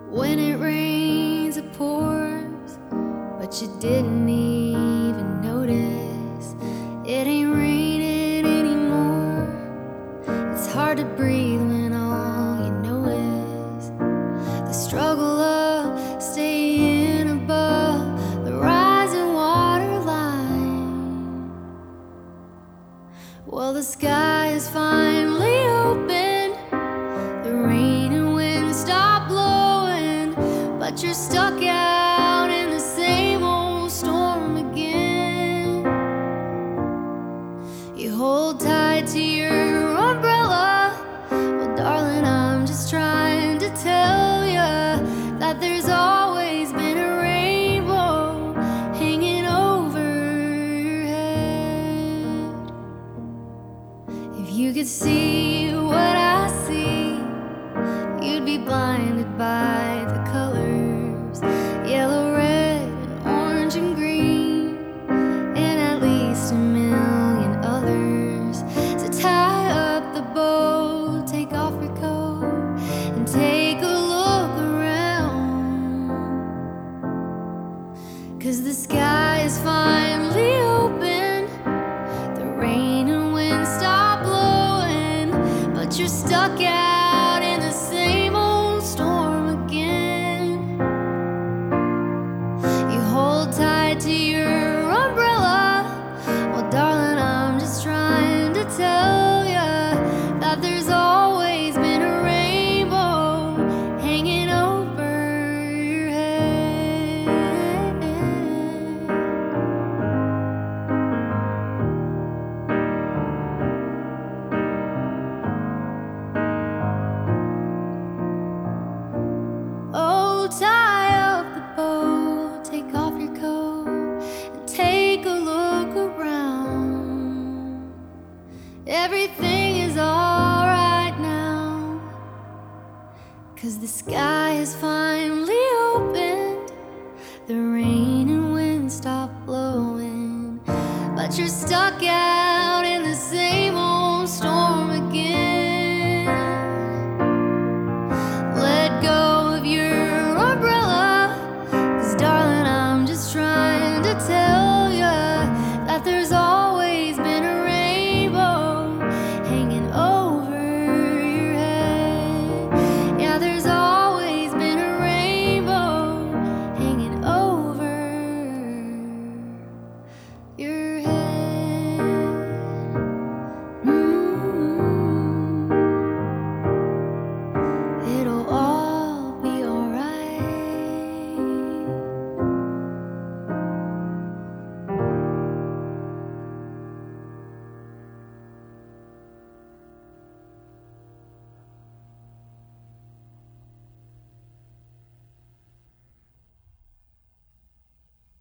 When it rains, it pours, but you didn't even notice. It ain't raining anymore. It's hard to breathe when all you know is the struggle of staying above the rising water line. Well, the sky is finally open. The rain and wind stop blowing, but you're stuck out in the same old storm again. You hold tight to your umbrella. Well, darling, I'm just trying to tell ya that there's always been a rainbow hanging over your head. If you could see what I see, you'd be blinded by the colors, yellow, red, and orange and green, and at least a million others. So tie up the bow, take off your coat, and take a look around. 'Cause the sky is finally open. The rain and wind stop blowing, but you're stuck out in the same old storm again. You hold tight to your umbrella. Well, darling, I'm just trying to tell ya that there's always been a rainbow hanging over your head. Oh, tie up the bow, take off your coat, and take a look around. Everything is alright now, 'cause the sky is finally opened. The rain and wind stop blowing, but you're stuck out